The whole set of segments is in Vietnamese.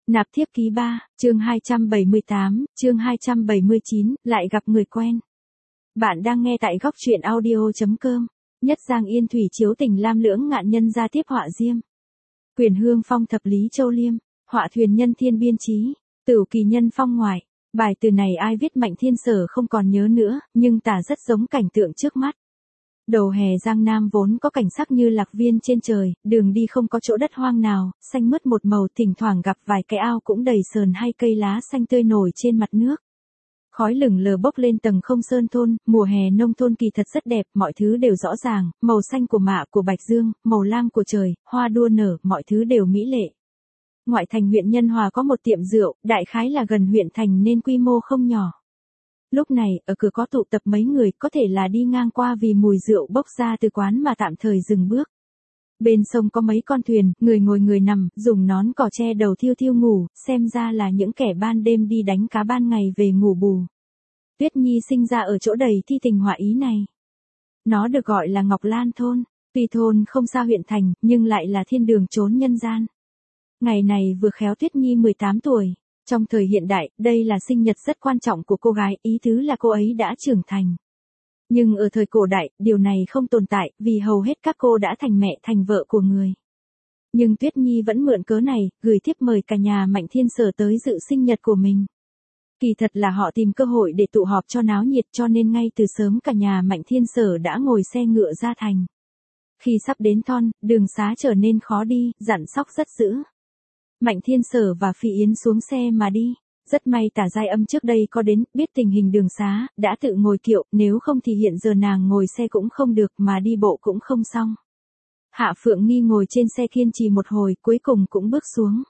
Nạp thiếp ký 3, chương 278, chương 279, lại gặp người quen. Bạn đang nghe tại góc truyện audio.com. Nhất Giang Yên Thủy chiếu tình lam lưỡng ngạn nhân gia tiếp họa diêm. Quyền Hương Phong thập lý châu liêm, họa thuyền nhân thiên biên chí, tửu kỳ nhân phong ngoại. Bài từ này ai viết Mạnh Thiên Sở không còn nhớ nữa, nhưng tả rất giống cảnh tượng trước mắt. Đầu hè Giang Nam vốn có cảnh sắc như lạc viên trên trời, đường đi không có chỗ đất hoang nào, xanh mướt một màu, thỉnh thoảng gặp vài cái ao cũng đầy sờn hay cây lá xanh tươi nổi trên mặt nước. Khói lửng lờ bốc lên tầng không sơn thôn, mùa hè nông thôn kỳ thật rất đẹp, mọi thứ đều rõ ràng, màu xanh của mạ của bạch dương, màu lam của trời, hoa đua nở, mọi thứ đều mỹ lệ. Ngoại thành huyện Nhân Hòa có một tiệm rượu, đại khái là gần huyện thành nên quy mô không nhỏ. Lúc này, ở cửa có tụ tập mấy người, có thể là đi ngang qua vì mùi rượu bốc ra từ quán mà tạm thời dừng bước. Bên sông có mấy con thuyền, người ngồi người nằm, dùng nón cỏ che đầu thiêu thiêu ngủ, xem ra là những kẻ ban đêm đi đánh cá ban ngày về ngủ bù. Tuyết Nhi sinh ra ở chỗ đầy thi tình họa ý này. Nó được gọi là Ngọc Lan thôn, tuy thôn không xa huyện thành, nhưng lại là thiên đường trốn nhân gian. Ngày này vừa khéo Tuyết Nhi 18 tuổi. Trong thời hiện đại, đây là sinh nhật rất quan trọng của cô gái, ý tứ là cô ấy đã trưởng thành. Nhưng ở thời cổ đại, điều này không tồn tại, vì hầu hết các cô đã thành mẹ thành vợ của người. Nhưng Tuyết Nhi vẫn mượn cớ này, gửi thiếp mời cả nhà Mạnh Thiên Sở tới dự sinh nhật của mình. Kỳ thật là họ tìm cơ hội để tụ họp cho náo nhiệt, cho nên ngay từ sớm cả nhà Mạnh Thiên Sở đã ngồi xe ngựa ra thành. Khi sắp đến thon, đường xá trở nên khó đi, dặn sóc rất dữ. Mạnh Thiên Sở và Phi Yến xuống xe mà đi. Rất may Tả Giai Âm trước đây có đến, biết tình hình đường xá, đã tự ngồi kiệu, nếu không thì hiện giờ nàng ngồi xe cũng không được mà đi bộ cũng không xong. Hạ Phượng Nghi ngồi trên xe kiên trì một hồi, cuối cùng cũng bước xuống.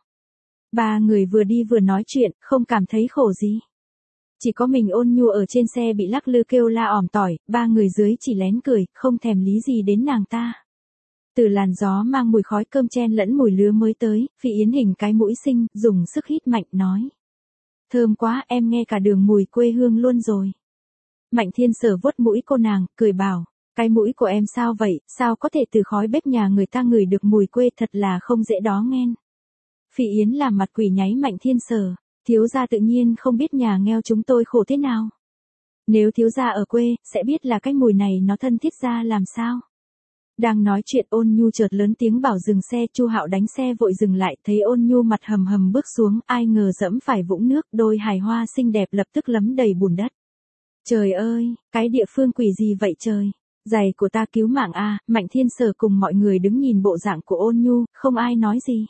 Ba người vừa đi vừa nói chuyện, không cảm thấy khổ gì. Chỉ có mình Ôn Nhu ở trên xe bị lắc lư kêu la ỏm tỏi, ba người dưới chỉ lén cười, không thèm lý gì đến nàng ta. Từ làn gió mang mùi khói cơm chen lẫn mùi lứa mới tới, Phi Yến hình cái mũi xinh, dùng sức hít mạnh nói. Thơm quá, em nghe cả đường mùi quê hương luôn rồi. Mạnh Thiên Sở vuốt mũi cô nàng, cười bảo, cái mũi của em sao vậy, sao có thể từ khói bếp nhà người ta ngửi được mùi quê, thật là không dễ đó nghen. Phi Yến làm mặt quỷ nháy Mạnh Thiên Sở, thiếu gia tự nhiên không biết nhà nghèo chúng tôi khổ thế nào. Nếu thiếu gia ở quê, sẽ biết là cái mùi này nó thân thiết ra làm sao. Đang nói chuyện Ôn Nhu chợt lớn tiếng bảo dừng xe, Chu Hạo đánh xe vội dừng lại, thấy Ôn Nhu mặt hầm hầm bước xuống, ai ngờ dẫm phải vũng nước, đôi hài hoa xinh đẹp lập tức lấm đầy bùn đất. Trời ơi, cái địa phương quỷ gì vậy trời, giày của ta cứu mạng a. Mạnh Thiên Sở cùng mọi người đứng nhìn bộ dạng của Ôn Nhu, không ai nói gì.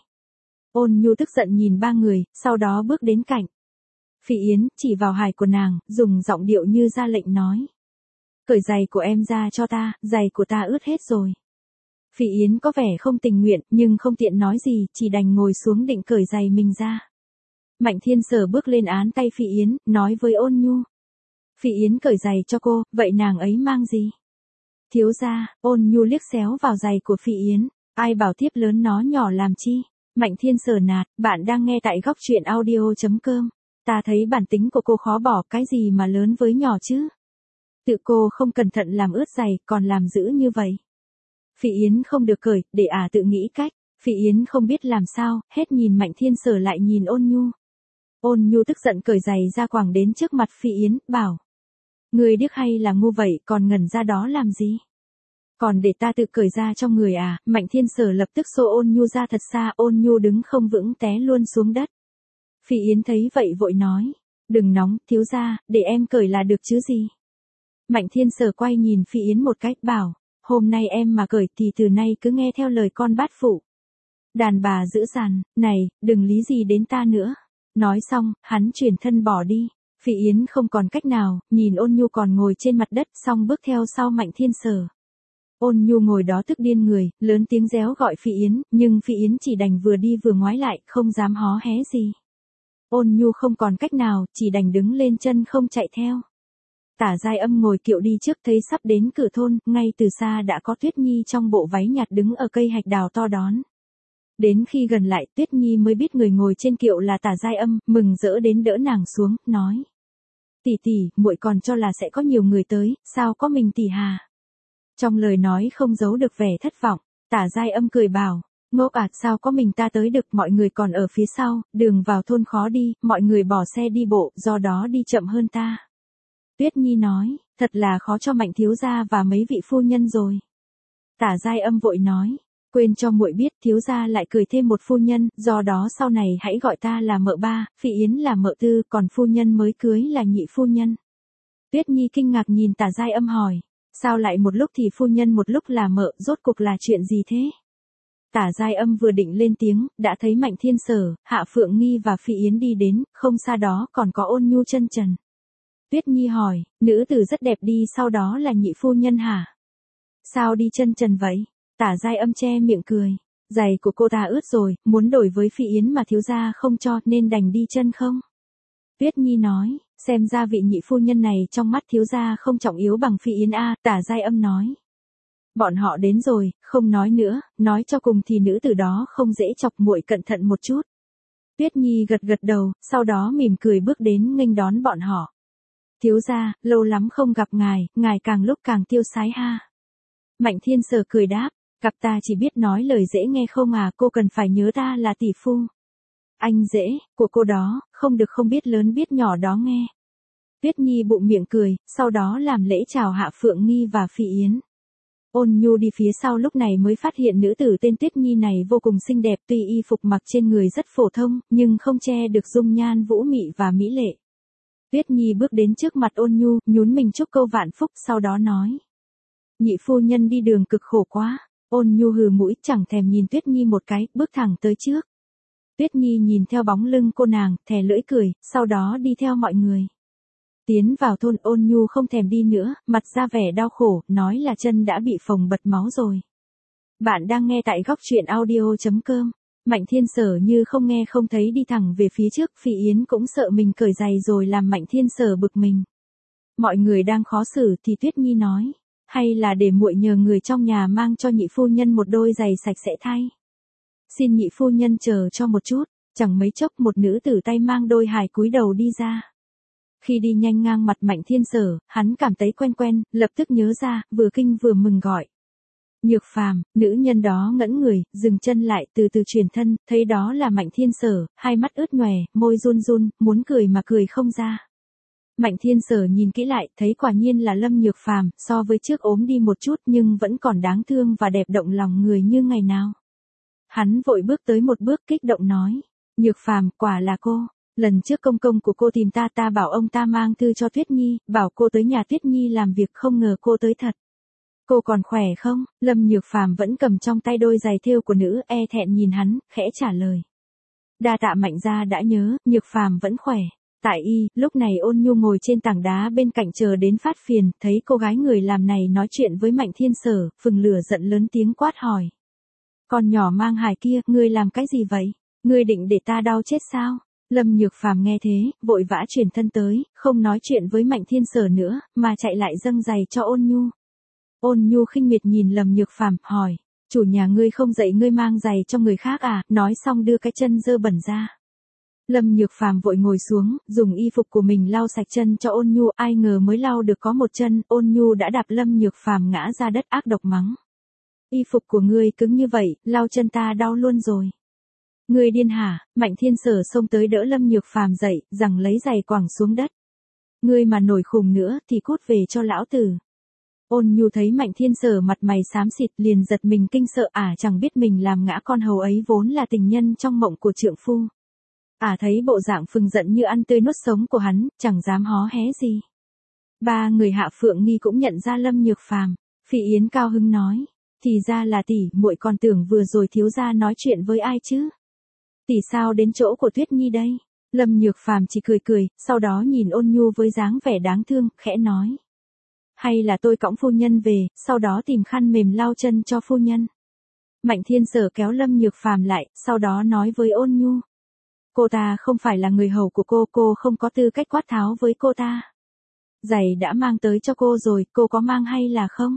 Ôn Nhu tức giận nhìn ba người, sau đó bước đến cạnh. Phi Yến chỉ vào hài của nàng, dùng giọng điệu như ra lệnh nói. Cởi giày của em ra cho ta, giày của ta ướt hết rồi. Phi Yến có vẻ không tình nguyện, nhưng không tiện nói gì, chỉ đành ngồi xuống định cởi giày mình ra. Mạnh Thiên Sở bước lên án tay Phi Yến, nói với Ôn Nhu. Phi Yến cởi giày cho cô, vậy nàng ấy mang gì? Thiếu gia. Ôn Nhu liếc xéo vào giày của Phi Yến, ai bảo thiếp lớn nó nhỏ làm chi? Mạnh Thiên Sở nạt, bạn đang nghe tại góc truyện audio.com. Ta thấy bản tính của cô khó bỏ, cái gì mà lớn với nhỏ chứ? Tự cô không cẩn thận làm ướt giày, còn làm dữ như vậy. Phi Yến không được cởi, để tự nghĩ cách. Phi Yến không biết làm sao, hết nhìn Mạnh Thiên Sở lại nhìn Ôn Nhu. Ôn Nhu tức giận cởi giày ra quàng đến trước mặt Phi Yến, bảo. Người điếc hay là ngu vậy, còn ngẩn ra đó làm gì? Còn để ta tự cởi ra cho người à? Mạnh Thiên Sở lập tức xô Ôn Nhu ra thật xa, Ôn Nhu đứng không vững té luôn xuống đất. Phi Yến thấy vậy vội nói. Đừng nóng, thiếu gia, để em cởi là được chứ gì? Mạnh Thiên Sở quay nhìn Phi Yến một cách, bảo. Hôm nay em mà cởi thì từ nay cứ nghe theo lời con bát phụ. Đàn bà dữ dằn, này, đừng lý gì đến ta nữa. Nói xong, hắn chuyển thân bỏ đi. Phi Yến không còn cách nào, nhìn Ôn Nhu còn ngồi trên mặt đất, xong bước theo sau Mạnh Thiên Sở. Ôn Nhu ngồi đó tức điên người, lớn tiếng réo gọi Phi Yến, nhưng Phi Yến chỉ đành vừa đi vừa ngoái lại, không dám hó hé gì. Ôn Nhu không còn cách nào, chỉ đành đứng lên chân không chạy theo. Tả Giai Âm ngồi kiệu đi trước, thấy sắp đến cửa thôn, ngay từ xa đã có Tuyết Nhi trong bộ váy nhạt đứng ở cây hạch đào to đón. Đến khi gần lại, Tuyết Nhi mới biết người ngồi trên kiệu là Tả Giai Âm, mừng rỡ đến đỡ nàng xuống, nói. Tỷ tỷ, muội còn cho là sẽ có nhiều người tới, sao có mình tỷ hà? Trong lời nói không giấu được vẻ thất vọng, Tả Giai Âm cười bảo. Ngốc ạt sao có mình ta tới được, mọi người còn ở phía sau, đường vào thôn khó đi, mọi người bỏ xe đi bộ, do đó đi chậm hơn ta. Tuyết Nhi nói, thật là khó cho Mạnh thiếu gia và mấy vị phu nhân rồi. Tả Giai Âm vội nói, quên cho muội biết, thiếu gia lại cười thêm một phu nhân, do đó sau này hãy gọi ta là mợ ba, Phi Yến là mợ tư, còn phu nhân mới cưới là nhị phu nhân. Tuyết Nhi kinh ngạc nhìn Tả Giai Âm hỏi, sao lại một lúc thì phu nhân một lúc là mợ, rốt cuộc là chuyện gì thế? Tả Giai Âm vừa định lên tiếng, đã thấy Mạnh Thiên Sở, Hạ Phượng Nghi và Phi Yến đi đến, không xa đó còn có Ôn Nhu chân trần. Tuyết Nhi hỏi, nữ tử rất đẹp đi, sau đó là nhị phu nhân hả? Sao đi chân trần vậy? Tả Giai Âm che miệng cười, giày của cô ta ướt rồi, muốn đổi với Phi Yến mà thiếu gia không cho nên đành đi chân không? Tuyết Nhi nói, xem ra vị nhị phu nhân này trong mắt thiếu gia không trọng yếu bằng Phi Yến a. Tả Giai Âm nói. Bọn họ đến rồi, không nói nữa, nói cho cùng thì nữ tử đó không dễ chọc, muội cẩn thận một chút. Tuyết Nhi gật gật đầu, sau đó mỉm cười bước đến nghênh đón bọn họ. Thiếu gia, lâu lắm không gặp ngài càng lúc càng tiêu sái ha. Mạnh Thiên Sở cười đáp, gặp ta chỉ biết nói lời dễ nghe không à, cô cần phải nhớ ta là tỷ phu. Anh dễ, của cô đó, không được không biết lớn biết nhỏ đó nghe. Tuyết Nhi bụng miệng cười, sau đó làm lễ chào Hạ Phượng Nghi và Phi Yến. Ôn Nhu đi phía sau lúc này mới phát hiện nữ tử tên Tuyết Nhi này vô cùng xinh đẹp, tuy y phục mặc trên người rất phổ thông, nhưng không che được dung nhan vũ mị và mỹ lệ. Tuyết Nhi bước đến trước mặt Ôn Nhu, nhún mình chúc câu vạn phúc, sau đó nói. Nhị phu nhân đi đường cực khổ quá. Ôn Nhu hừ mũi, chẳng thèm nhìn Tuyết Nhi một cái, bước thẳng tới trước. Tuyết Nhi nhìn theo bóng lưng cô nàng, thè lưỡi cười, sau đó đi theo mọi người. Tiến vào thôn, Ôn Nhu không thèm đi nữa, mặt ra vẻ đau khổ, nói là chân đã bị phồng bật máu rồi. Bạn đang nghe tại góc truyện audio.com. Mạnh Thiên Sở như không nghe không thấy đi thẳng về phía trước, Phi Yến cũng sợ mình cởi giày rồi làm Mạnh Thiên Sở bực mình. Mọi người đang khó xử thì Tuyết Nhi nói, hay là để muội nhờ người trong nhà mang cho nhị phu nhân một đôi giày sạch sẽ thay. Xin nhị phu nhân chờ cho một chút, chẳng mấy chốc một nữ tử tay mang đôi hài cúi đầu đi ra. Khi đi nhanh ngang mặt Mạnh Thiên Sở, hắn cảm thấy quen quen, lập tức nhớ ra, vừa kinh vừa mừng gọi. Nhược Phàm. Nữ nhân đó ngẩn người, dừng chân lại, từ từ chuyển thân, thấy đó là Mạnh Thiên Sở, hai mắt ướt nhòe, môi run run, muốn cười mà cười không ra. Mạnh Thiên Sở nhìn kỹ lại, thấy quả nhiên là Lâm Nhược Phàm, so với trước ốm đi một chút nhưng vẫn còn đáng thương và đẹp động lòng người như ngày nào. Hắn vội bước tới một bước kích động nói, Nhược Phàm, quả là cô. Lần trước công công của cô tìm ta bảo ông ta mang thư cho Tuyết Nhi, bảo cô tới nhà Tuyết Nhi làm việc, không ngờ cô tới thật. Cô còn khỏe không? Lâm Nhược Phàm vẫn cầm trong tay đôi giày thêu của nữ, e thẹn nhìn hắn, khẽ trả lời. Đa tạ Mạnh gia đã nhớ, Nhược Phàm vẫn khỏe. Tại y, lúc này Ôn Nhu ngồi trên tảng đá bên cạnh chờ đến phát phiền, thấy cô gái người làm này nói chuyện với Mạnh Thiên Sở, phừng lửa giận lớn tiếng quát hỏi. Con nhỏ mang hài kia, ngươi làm cái gì vậy? Ngươi định để ta đau chết sao? Lâm Nhược Phàm nghe thế, vội vã chuyển thân tới, không nói chuyện với Mạnh Thiên Sở nữa, mà chạy lại dâng giày cho Ôn Nhu. Ôn Nhu khinh miệt nhìn Lâm Nhược Phàm, hỏi, chủ nhà ngươi không dạy ngươi mang giày cho người khác à? Nói xong đưa cái chân dơ bẩn ra. Lâm Nhược Phàm vội ngồi xuống, dùng y phục của mình lau sạch chân cho Ôn Nhu, ai ngờ mới lau được có một chân, Ôn Nhu đã đạp Lâm Nhược Phàm ngã ra đất, ác độc mắng. Y phục của ngươi cứng như vậy, lau chân ta đau luôn rồi. Ngươi điên hả? Mạnh Thiên Sở xông tới đỡ Lâm Nhược Phàm dậy, rằng lấy giày quẳng xuống đất. Ngươi mà nổi khùng nữa thì cút về cho lão tử. Ôn Nhu thấy Mạnh Thiên Sở mặt mày xám xịt liền giật mình kinh sợ, chẳng biết mình làm ngã con hầu ấy vốn là tình nhân trong mộng của trượng phu. Thấy bộ dạng phừng giận như ăn tươi nuốt sống của hắn, chẳng dám hó hé gì. Ba người Hạ Phượng Nghi cũng nhận ra Lâm Nhược Phàm. Phi Yến cao hứng nói, thì ra là tỷ, muội còn tưởng vừa rồi thiếu gia nói chuyện với ai chứ. Tỷ sao đến chỗ của Tuyết Nhi đây? Lâm Nhược Phàm chỉ cười cười, sau đó nhìn Ôn Nhu với dáng vẻ đáng thương, khẽ nói. Hay là tôi cõng phu nhân về, sau đó tìm khăn mềm lau chân cho phu nhân. Mạnh Thiên Sở kéo Lâm Nhược Phàm lại, sau đó nói với Ôn Nhu. Cô ta không phải là người hầu của cô không có tư cách quát tháo với cô ta. Giày đã mang tới cho cô rồi, cô có mang hay là không?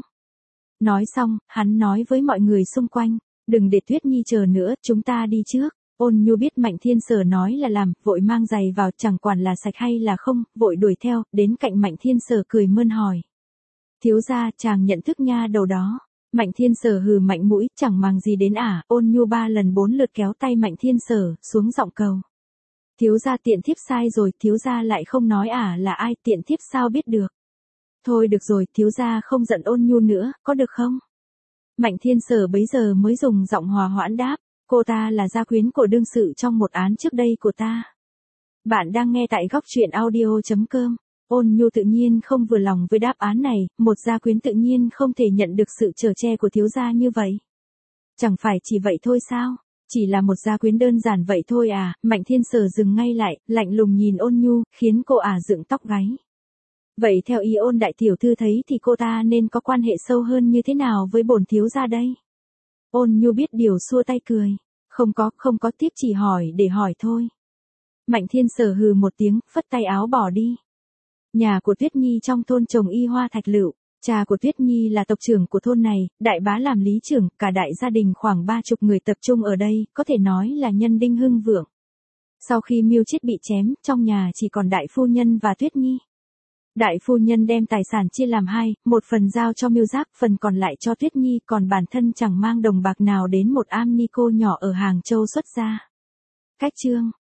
Nói xong, hắn nói với mọi người xung quanh, đừng để Tuyết Nhi chờ nữa, chúng ta đi trước. Ôn Nhu biết Mạnh Thiên Sở nói là làm, vội mang giày vào, chẳng quản là sạch hay là không, vội đuổi theo, đến cạnh Mạnh Thiên Sở cười mơn hỏi. Thiếu gia, chàng nhận thức nha đầu đó. Mạnh Thiên Sở hừ mạnh mũi, chẳng màng gì đến Ôn Nhu 3 lần 4 lượt kéo tay Mạnh Thiên Sở, xuống giọng cầu. Thiếu gia tiện thiếp sai rồi, thiếu gia lại không nói là ai, tiện thiếp sao biết được. Thôi được rồi, thiếu gia không giận Ôn Nhu nữa, có được không? Mạnh Thiên Sở bấy giờ mới dùng giọng hòa hoãn đáp, cô ta là gia quyến của đương sự trong một án trước đây của ta. Bạn đang nghe tại góc truyện audio.com. Ôn Nhu tự nhiên không vừa lòng với đáp án này, một gia quyến tự nhiên không thể nhận được sự chở che của thiếu gia như vậy. Chẳng phải chỉ vậy thôi sao? Chỉ là một gia quyến đơn giản vậy thôi Mạnh Thiên Sở dừng ngay lại, lạnh lùng nhìn Ôn Nhu, khiến cô dựng tóc gáy. Vậy theo ý Ôn đại tiểu thư thấy thì cô ta nên có quan hệ sâu hơn như thế nào với bổn thiếu gia đây? Ôn Nhu biết điều xua tay cười. Không có, tiếp chỉ hỏi để hỏi thôi. Mạnh Thiên Sở hừ một tiếng, phất tay áo bỏ đi. Nhà của Tuyết Nhi trong thôn trồng y hoa thạch lựu, cha của Tuyết Nhi là tộc trưởng của thôn này, đại bá làm lý trưởng, cả đại gia đình khoảng 30 người tập trung ở đây, có thể nói là nhân đinh hưng vượng. Sau khi Miêu Chiết bị chém, trong nhà chỉ còn đại phu nhân và Tuyết Nhi. Đại phu nhân đem tài sản chia làm hai, một phần giao cho Miêu Giác, phần còn lại cho Tuyết Nhi, còn bản thân chẳng mang đồng bạc nào đến một am ni cô nhỏ ở Hàng Châu xuất ra. Cách chương